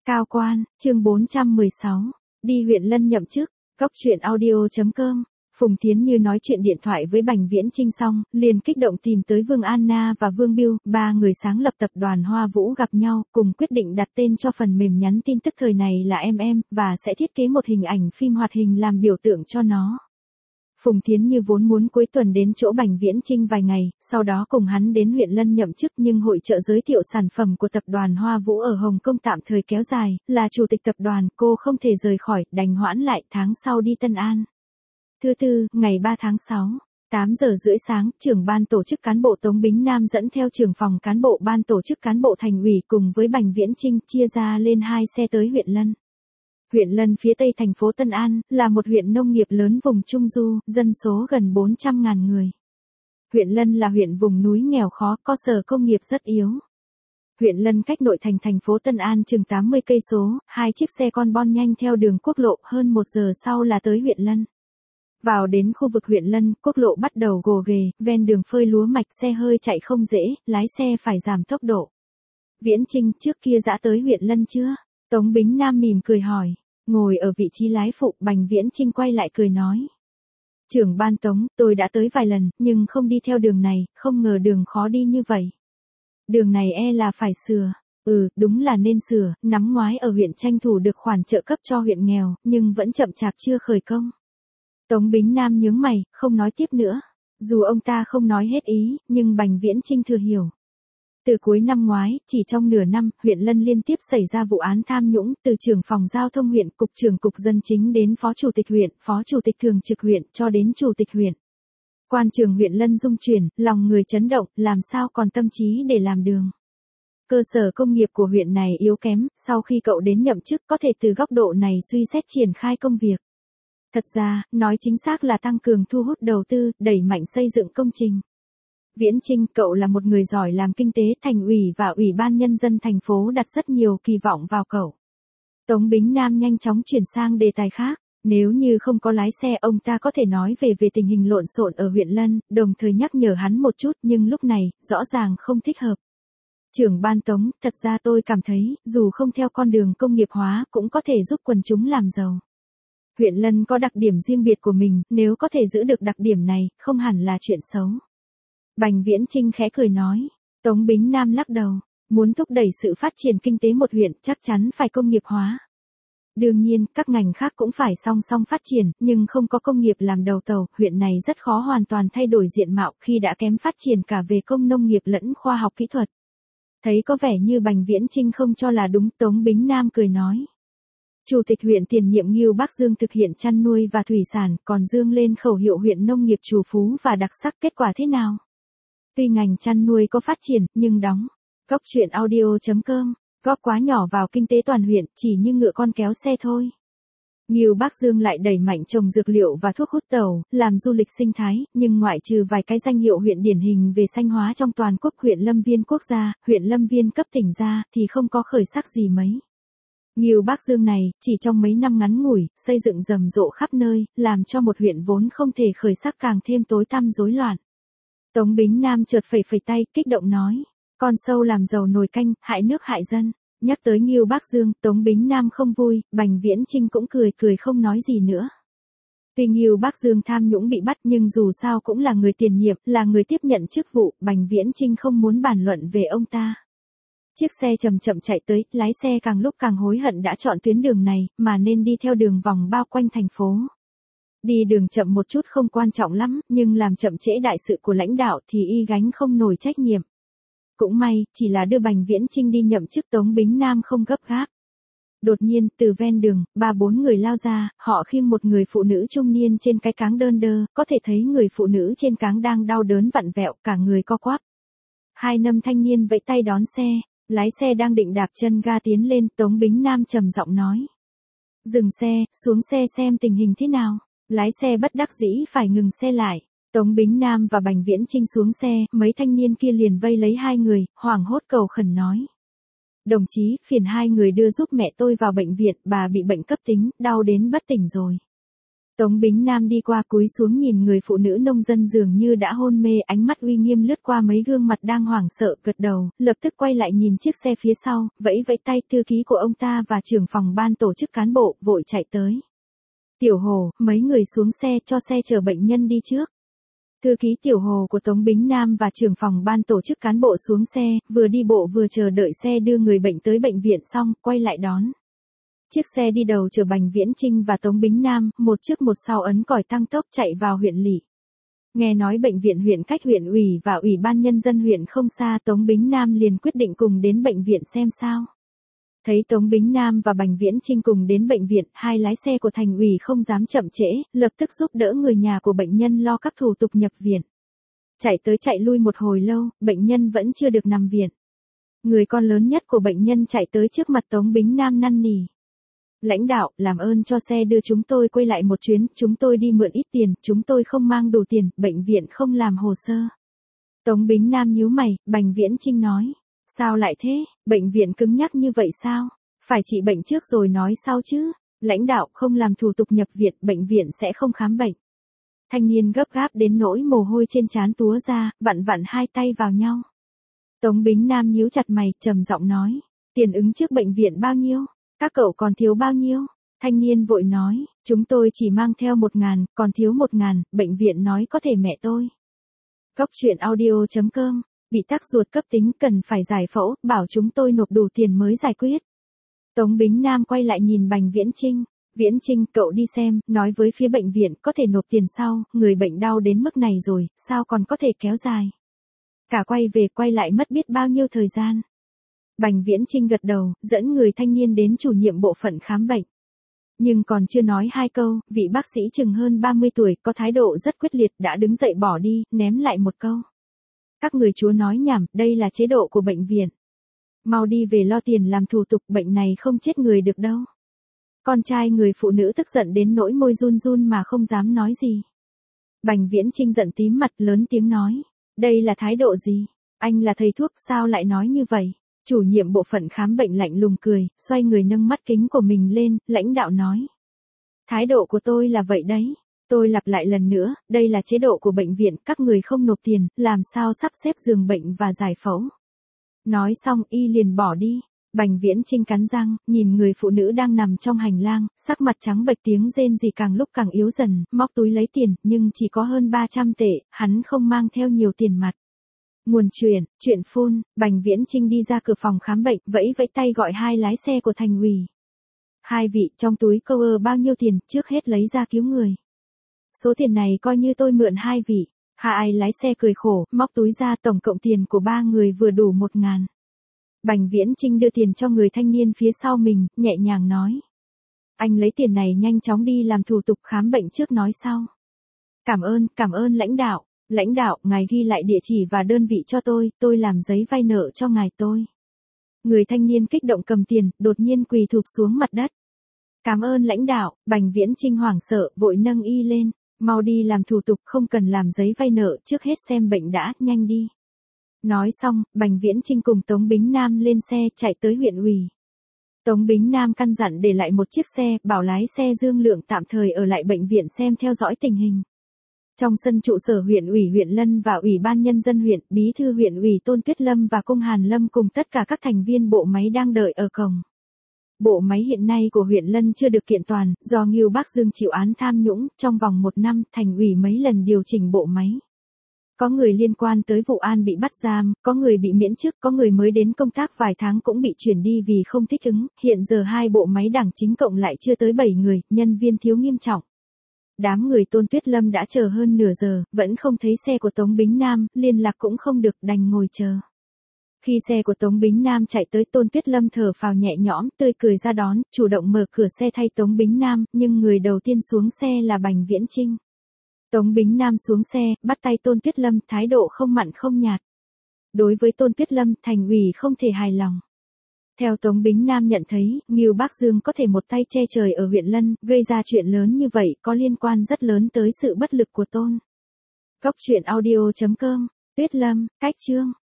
Cao quan, chương 416. Đi huyện Lân nhậm chức. Cốc truyện audio.com. Phùng Thiến Như nói chuyện điện thoại với Bành Viễn Chinh xong, liền kích động tìm tới Vương Anna và Vương Biêu, ba người sáng lập tập đoàn Hoa Vũ gặp nhau, cùng quyết định đặt tên cho phần mềm nhắn tin tức thời này là MM, và sẽ thiết kế một hình ảnh phim hoạt hình làm biểu tượng cho nó. Phùng Thiến Như vốn muốn cuối tuần đến chỗ Bành Viễn Chinh vài ngày, sau đó cùng hắn đến huyện Lân nhậm chức, nhưng hội chợ giới thiệu sản phẩm của tập đoàn Hoa Vũ ở Hồng Kông tạm thời kéo dài, là chủ tịch tập đoàn, cô không thể rời khỏi, đành hoãn lại tháng sau đi Tân An. Thứ tư, ngày 3 tháng 6, 8 giờ rưỡi sáng, trưởng ban tổ chức cán bộ Tống Bính Nam dẫn theo trưởng phòng cán bộ ban tổ chức cán bộ thành ủy cùng với Bành Viễn Chinh chia ra lên 2 xe tới huyện Lân. Huyện Lân phía tây thành phố Tân An, là một huyện nông nghiệp lớn vùng Trung Du, dân số gần 400.000 người. Huyện Lân là huyện vùng núi nghèo khó, có sở công nghiệp rất yếu. Huyện Lân cách nội thành thành phố Tân An chừng 80 cây số, 2 chiếc xe con bon nhanh theo đường quốc lộ, hơn 1 giờ sau là tới huyện Lân. Vào đến khu vực huyện Lân, quốc lộ bắt đầu gồ ghề, ven đường phơi lúa mạch, xe hơi chạy không dễ, lái xe phải giảm tốc độ. Viễn Chinh, trước kia đã tới huyện Lân chưa? Tống Bính Nam mỉm cười hỏi. Ngồi ở vị trí lái phụ, Bành Viễn Chinh quay lại cười nói. Trưởng ban Tống, tôi đã tới vài lần, nhưng không đi theo đường này, không ngờ đường khó đi như vậy. Đường này là phải sửa. Đúng là nên sửa, năm ngoái ở huyện tranh thủ được khoản trợ cấp cho huyện nghèo, nhưng vẫn chậm chạp chưa khởi công. Tống Bính Nam nhướng mày, không nói tiếp nữa. Dù ông ta không nói hết ý, nhưng Bành Viễn Chinh thừa hiểu. Từ cuối năm ngoái, chỉ trong nửa năm, huyện Lân liên tiếp xảy ra vụ án tham nhũng, từ trưởng phòng giao thông huyện, cục trưởng cục dân chính đến phó chủ tịch huyện, phó chủ tịch thường trực huyện, cho đến chủ tịch huyện. Quan trường huyện Lân rung chuyển, lòng người chấn động, làm sao còn tâm trí để làm đường. Cơ sở công nghiệp của huyện này yếu kém, sau khi cậu đến nhậm chức có thể từ góc độ này suy xét triển khai công việc. Thật ra, nói chính xác là tăng cường thu hút đầu tư, đẩy mạnh xây dựng công trình. Viễn Chinh, cậu là một người giỏi làm kinh tế, thành ủy và ủy ban nhân dân thành phố đặt rất nhiều kỳ vọng vào cậu. Tống Bính Nam nhanh chóng chuyển sang đề tài khác. Nếu như không có lái xe, ông ta có thể nói về tình hình lộn xộn ở huyện Lân, đồng thời nhắc nhở hắn một chút, nhưng lúc này, rõ ràng không thích hợp. Trưởng ban Tống, thật ra tôi cảm thấy, dù không theo con đường công nghiệp hóa, cũng có thể giúp quần chúng làm giàu. Huyện Lân có đặc điểm riêng biệt của mình, nếu có thể giữ được đặc điểm này, không hẳn là chuyện xấu. Bành Viễn Chinh khẽ cười nói. Tống Bính Nam lắc đầu. Muốn thúc đẩy sự phát triển kinh tế một huyện, chắc chắn phải công nghiệp hóa. Đương nhiên, các ngành khác cũng phải song song phát triển, nhưng không có công nghiệp làm đầu tàu, huyện này rất khó hoàn toàn thay đổi diện mạo khi đã kém phát triển cả về công nông nghiệp lẫn khoa học kỹ thuật. Thấy có vẻ như Bành Viễn Chinh không cho là đúng, Tống Bính Nam cười nói. Chủ tịch huyện tiền nhiệm Ngưu Bắc Dương thực hiện chăn nuôi và thủy sản, còn dương lên khẩu hiệu huyện nông nghiệp trù phú và đặc sắc, kết quả thế nào? Tuy ngành chăn nuôi có phát triển, nhưng đóng. Cốc truyện audio.com, góp quá nhỏ vào kinh tế toàn huyện, chỉ như ngựa con kéo xe thôi. Ngưu Bắc Dương lại đẩy mạnh trồng dược liệu và thuốc hút tẩu, làm du lịch sinh thái, nhưng ngoại trừ vài cái danh hiệu huyện điển hình về xanh hóa trong toàn quốc, huyện Lâm Viên quốc gia, huyện Lâm Viên cấp tỉnh ra, thì không có khởi sắc gì mấy. Ngưu Bắc Dương này, chỉ trong mấy năm ngắn ngủi, xây dựng rầm rộ khắp nơi, làm cho một huyện vốn không thể khởi sắc càng thêm tối tăm rối loạn. Tống Bính Nam chợt phẩy phẩy tay, kích động nói. Con sâu làm dầu nồi canh, hại nước hại dân. Nhắc tới Ngưu Bắc Dương, Tống Bính Nam không vui, Bành Viễn Chinh cũng cười không nói gì nữa. Tuy Ngưu Bắc Dương tham nhũng bị bắt, nhưng dù sao cũng là người tiền nhiệm, là người tiếp nhận chức vụ, Bành Viễn Chinh không muốn bàn luận về ông ta. Chiếc xe chậm chậm chạy tới, lái xe càng lúc càng hối hận đã chọn tuyến đường này, mà nên đi theo đường vòng bao quanh thành phố. Đi đường chậm một chút không quan trọng lắm, nhưng làm chậm trễ đại sự của lãnh đạo thì y gánh không nổi trách nhiệm. Cũng may, chỉ là đưa Bành Viễn Chinh đi nhậm chức, Tống Bính Nam không gấp gáp. Đột nhiên, từ ven đường, 3-4 người lao ra, họ khiêng một người phụ nữ trung niên trên cái cáng đơn đơ, có thể thấy người phụ nữ trên cáng đang đau đớn vặn vẹo, cả người co quắp. Hai nam thanh niên vẫy tay đón xe, lái xe đang định đạp chân ga tiến lên, Tống Bính Nam trầm giọng nói. Dừng xe, xuống xe xem tình hình thế nào. Lái xe bất đắc dĩ phải ngừng xe lại. Tống Bính Nam và Bành Viễn Chinh xuống xe, mấy thanh niên kia liền vây lấy hai người, hoảng hốt cầu khẩn nói. Đồng chí, phiền hai người đưa giúp mẹ tôi vào bệnh viện, bà bị bệnh cấp tính, đau đến bất tỉnh rồi. Tống Bính Nam đi qua cúi xuống nhìn người phụ nữ nông dân dường như đã hôn mê, ánh mắt uy nghiêm lướt qua mấy gương mặt đang hoảng sợ, gật đầu, lập tức quay lại nhìn chiếc xe phía sau, vẫy vẫy tay, thư ký của ông ta và trưởng phòng ban tổ chức cán bộ vội chạy tới. Tiểu Hồ, mấy người xuống xe, cho xe chở bệnh nhân đi trước. Thư ký Tiểu Hồ của Tống Bính Nam và trưởng phòng ban tổ chức cán bộ xuống xe, vừa đi bộ vừa chờ đợi xe đưa người bệnh tới bệnh viện xong, quay lại đón. Chiếc xe đi đầu chở Bành Viễn Chinh và Tống Bính Nam, một trước một sau ấn còi tăng tốc chạy vào huyện lỵ. Nghe nói bệnh viện huyện cách huyện ủy và ủy ban nhân dân huyện không xa, Tống Bính Nam liền quyết định cùng đến bệnh viện xem sao. Thấy Tống Bính Nam và Bành Viễn Chinh cùng đến bệnh viện, hai lái xe của thành ủy không dám chậm trễ, lập tức giúp đỡ người nhà của bệnh nhân lo các thủ tục nhập viện. Chạy tới chạy lui một hồi lâu, bệnh nhân vẫn chưa được nằm viện. Người con lớn nhất của bệnh nhân chạy tới trước mặt Tống Bính Nam năn nỉ. Lãnh đạo, làm ơn cho xe đưa chúng tôi quay lại một chuyến, chúng tôi đi mượn ít tiền, chúng tôi không mang đủ tiền, bệnh viện không làm hồ sơ. Tống Bính Nam nhíu mày, Bành Viễn Chinh nói. Sao lại thế, bệnh viện cứng nhắc như vậy sao? Phải trị bệnh trước rồi nói sau chứ. Lãnh đạo, không làm thủ tục nhập viện, bệnh viện sẽ không khám bệnh. Thanh niên gấp gáp đến nỗi mồ hôi trên trán túa ra, vặn vặn hai tay vào nhau. Tống Bính Nam nhíu chặt mày, trầm giọng nói. Tiền ứng trước bệnh viện bao nhiêu? Các cậu còn thiếu bao nhiêu? Thanh niên vội nói, chúng tôi chỉ mang theo 1.000, còn thiếu 1.000, bệnh viện nói có thể mẹ tôi. Góc truyện audio.com, bị tắc ruột cấp tính cần phải giải phẫu, bảo chúng tôi nộp đủ tiền mới giải quyết. Tống Bính Nam quay lại nhìn Bành Viễn Chinh. Viễn Chinh, cậu đi xem, nói với phía bệnh viện có thể nộp tiền sau, người bệnh đau đến mức này rồi, sao còn có thể kéo dài. Cả quay về quay lại mất biết bao nhiêu thời gian. Bành Viễn Chinh gật đầu, dẫn người thanh niên đến chủ nhiệm bộ phận khám bệnh. Nhưng còn chưa nói hai câu, vị bác sĩ chừng hơn 30 tuổi, có thái độ rất quyết liệt, đã đứng dậy bỏ đi, ném lại một câu. Các người chúa nói nhảm, đây là chế độ của bệnh viện. Mau đi về lo tiền làm thủ tục, bệnh này không chết người được đâu. Con trai người phụ nữ tức giận đến nỗi môi run run mà không dám nói gì. Bành Viễn Chinh giận tím mặt, lớn tiếng nói. Đây là thái độ gì? Anh là thầy thuốc sao lại nói như vậy? Chủ nhiệm bộ phận khám bệnh lạnh lùng cười, xoay người nâng mắt kính của mình lên, lãnh đạo nói. Thái độ của tôi là vậy đấy. Tôi lặp lại lần nữa, đây là chế độ của bệnh viện, các người không nộp tiền, làm sao sắp xếp giường bệnh và giải phẫu. Nói xong y liền bỏ đi. Bành Viễn Chinh cắn răng, nhìn người phụ nữ đang nằm trong hành lang, sắc mặt trắng bệch, tiếng rên rỉ càng lúc càng yếu dần, móc túi lấy tiền, nhưng chỉ có hơn 300 tệ, hắn không mang theo nhiều tiền mặt. Nguồn chuyện phun, Bành Viễn Chinh đi ra cửa phòng khám bệnh, vẫy vẫy tay gọi hai lái xe của thành ủy. Hai vị, trong túi câu bao nhiêu tiền, trước hết lấy ra cứu người. Số tiền này coi như tôi mượn hai vị. Hai lái xe cười khổ, móc túi ra, tổng cộng tiền của ba người vừa đủ 1.000. Bành Viễn Chinh đưa tiền cho người thanh niên phía sau mình, nhẹ nhàng nói. Anh lấy tiền này nhanh chóng đi làm thủ tục khám bệnh trước nói sau. Cảm ơn lãnh đạo. Lãnh đạo, ngài ghi lại địa chỉ và đơn vị cho tôi làm giấy vay nợ cho ngài tôi. Người thanh niên kích động cầm tiền, đột nhiên quỳ thụp xuống mặt đất. Cảm ơn lãnh đạo, Bành Viễn Chinh hoảng sợ, vội nâng y lên. Mau đi làm thủ tục, không cần làm giấy vay nợ, trước hết xem bệnh đã, nhanh đi. Nói xong, Bành Viễn Chinh cùng Tống Bính Nam lên xe, chạy tới huyện ủy. Tống Bính Nam căn dặn để lại một chiếc xe, bảo lái xe Dương Lượng tạm thời ở lại bệnh viện xem theo dõi tình hình. Trong sân trụ sở huyện ủy huyện Lân và ủy ban nhân dân huyện, bí thư huyện ủy Tôn Tuyết Lâm và Cung Hàn Lâm cùng tất cả các thành viên bộ máy đang đợi ở cổng. Bộ máy hiện nay của huyện Lân chưa được kiện toàn, do Ngưu Bác Dương chịu án tham nhũng, trong vòng 1 năm, thành ủy mấy lần điều chỉnh bộ máy. Có người liên quan tới vụ an bị bắt giam, có người bị miễn chức, có người mới đến công tác vài tháng cũng bị chuyển đi vì không thích ứng, hiện giờ hai bộ máy đảng chính cộng lại chưa tới 7 người, nhân viên thiếu nghiêm trọng. Đám người Tôn Tuyết Lâm đã chờ hơn nửa giờ, vẫn không thấy xe của Tống Bính Nam, liên lạc cũng không được, đành ngồi chờ. Khi xe của Tống Bính Nam chạy tới, Tôn Tuyết Lâm thở phào nhẹ nhõm, tươi cười ra đón, chủ động mở cửa xe thay Tống Bính Nam, nhưng người đầu tiên xuống xe là Bành Viễn Chinh. Tống Bính Nam xuống xe, bắt tay Tôn Tuyết Lâm, thái độ không mặn không nhạt. Đối với Tôn Tuyết Lâm, thành ủy không thể hài lòng. Theo Tống Bính Nam nhận thấy, Ngưu Bác Dương có thể một tay che trời ở huyện Lân, gây ra chuyện lớn như vậy, có liên quan rất lớn tới sự bất lực của Tôn. Góc truyện audio.com, Tuyết Lâm, Cách Chương.